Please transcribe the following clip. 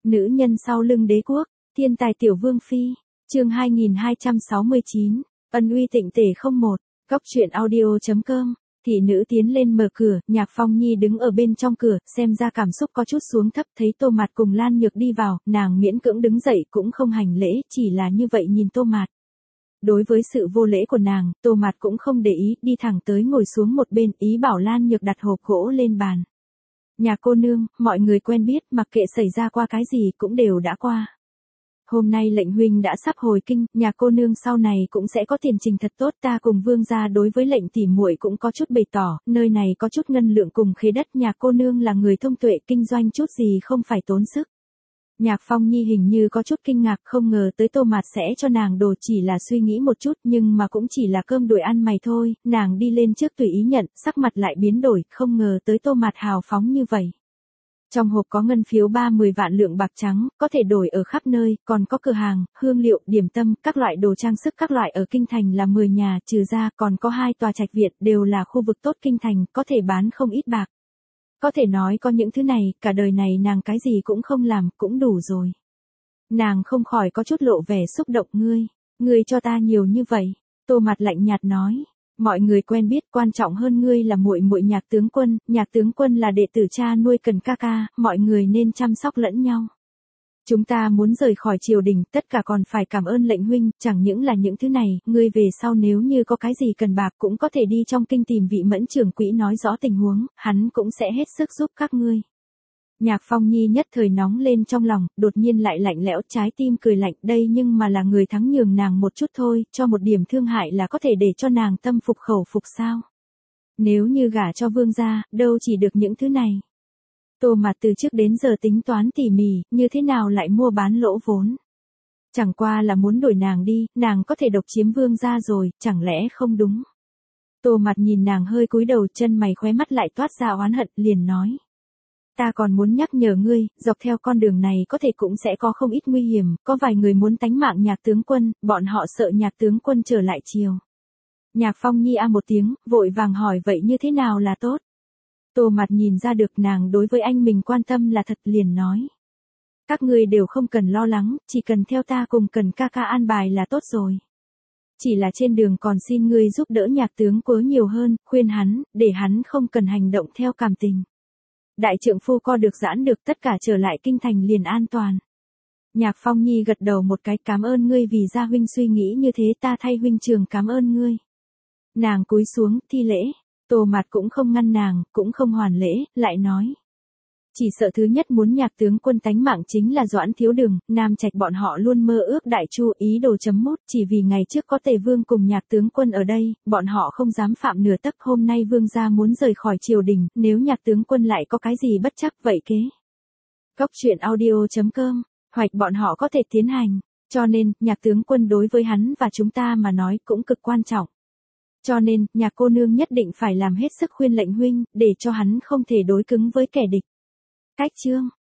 Nữ nhân sau lưng đế quốc, thiên tài tiểu vương phi, chương 2269, ân uy tịnh tể 01, góc truyện audio.com, thị nữ tiến lên mở cửa, Nhạc Phong Nhi đứng ở bên trong cửa, xem ra cảm xúc có chút xuống thấp, thấy Tô Mạt cùng Lan Nhược đi vào, nàng miễn cưỡng đứng dậy cũng không hành lễ, chỉ là như vậy nhìn Tô Mạt. Đối với sự vô lễ của nàng, Tô Mạt cũng không để ý, đi thẳng tới ngồi xuống một bên, ý bảo Lan Nhược đặt hộp gỗ lên bàn. Nhà cô nương, mọi người quen biết, mặc kệ xảy ra qua cái gì cũng đều đã qua. Hôm nay lệnh huynh đã sắp hồi kinh, nhà cô nương sau này cũng sẽ có tiền trình thật tốt, ta cùng vương gia đối với lệnh tỉ muội cũng có chút bày tỏ, nơi này có chút ngân lượng cùng khế đất, nhà cô nương là người thông tuệ, kinh doanh chút gì không phải tốn sức. Nhạc Phong Nhi hình như có chút kinh ngạc, không ngờ tới Tô Mạt sẽ cho nàng đồ, chỉ là suy nghĩ một chút nhưng mà cũng chỉ là cơm đuổi ăn mày thôi, nàng đi lên trước tùy ý nhận, sắc mặt lại biến đổi, không ngờ tới Tô Mạt hào phóng như vậy. Trong hộp có ngân phiếu 30 vạn lượng bạc trắng, có thể đổi ở khắp nơi, còn có cửa hàng, hương liệu, điểm tâm, các loại đồ trang sức các loại ở kinh thành là 10 nhà, trừ ra còn có 2 tòa trạch viện, đều là khu vực tốt kinh thành, có thể bán không ít bạc. Có thể nói có những thứ này, cả đời này nàng cái gì cũng không làm, cũng đủ rồi. Nàng không khỏi có chút lộ vẻ xúc động, ngươi cho ta nhiều như vậy. Tô Mạt lạnh nhạt nói, mọi người quen biết, quan trọng hơn ngươi là muội muội Nhạc tướng quân là đệ tử cha nuôi cần ca ca, mọi người nên chăm sóc lẫn nhau. Chúng ta muốn rời khỏi triều đình, tất cả còn phải cảm ơn lệnh huynh, chẳng những là những thứ này, ngươi về sau nếu như có cái gì cần bạc cũng có thể đi trong kinh tìm vị Mẫn trưởng quỹ nói rõ tình huống, hắn cũng sẽ hết sức giúp các ngươi. Nhạc Phong Nhi nhất thời nóng lên trong lòng, đột nhiên lại lạnh lẽo, trái tim cười lạnh, đây nhưng mà là người thắng nhường nàng một chút thôi, cho một điểm thương hại là có thể để cho nàng tâm phục khẩu phục sao. Nếu như gả cho vương gia, đâu chỉ được những thứ này. Tô Mạt từ trước đến giờ tính toán tỉ mỉ, như thế nào lại mua bán lỗ vốn. Chẳng qua là muốn đuổi nàng đi, nàng có thể độc chiếm vương gia rồi, chẳng lẽ không đúng. Tô Mạt nhìn nàng hơi cúi đầu, chân mày khóe mắt lại toát ra oán hận, liền nói. Ta còn muốn nhắc nhở ngươi, dọc theo con đường này có thể cũng sẽ có không ít nguy hiểm, có vài người muốn tánh mạng Nhạc tướng quân, bọn họ sợ Nhạc tướng quân trở lại triều. Nhạc Phong Nhi a một tiếng, vội vàng hỏi vậy như thế nào là tốt. Tô Mạt nhìn ra được nàng đối với anh mình quan tâm là thật, liền nói. Các ngươi đều không cần lo lắng, chỉ cần theo ta cùng cần ca ca an bài là tốt rồi. Chỉ là trên đường còn xin ngươi giúp đỡ Nhạc tướng quớ nhiều hơn, khuyên hắn, để hắn không cần hành động theo cảm tình. Đại trượng phu co được giãn được, tất cả trở lại kinh thành liền an toàn. Nhạc Phong Nhi gật đầu một cái, cảm ơn ngươi vì gia huynh suy nghĩ như thế, ta thay huynh trường cảm ơn ngươi. Nàng cúi xuống, thi lễ. Tô Mạt cũng không ngăn nàng, cũng không hoàn lễ, lại nói. Chỉ sợ thứ nhất muốn Nhạc tướng quân tánh mạng chính là Doãn Thiếu Đường, Nam Trạch bọn họ luôn mơ ước đại chu, ý đồ chấm mút, chỉ vì ngày trước có Tề Vương cùng Nhạc tướng quân ở đây, bọn họ không dám phạm nửa tấc, hôm nay vương gia muốn rời khỏi triều đình, nếu Nhạc tướng quân lại có cái gì bất chắc vậy kế. Góc truyện audio.com, hoặc bọn họ có thể tiến hành, cho nên, Nhạc tướng quân đối với hắn và chúng ta mà nói cũng cực quan trọng. Cho nên, nhà cô nương nhất định phải làm hết sức khuyên lệnh huynh, để cho hắn không thể đối cứng với kẻ địch. Cách chương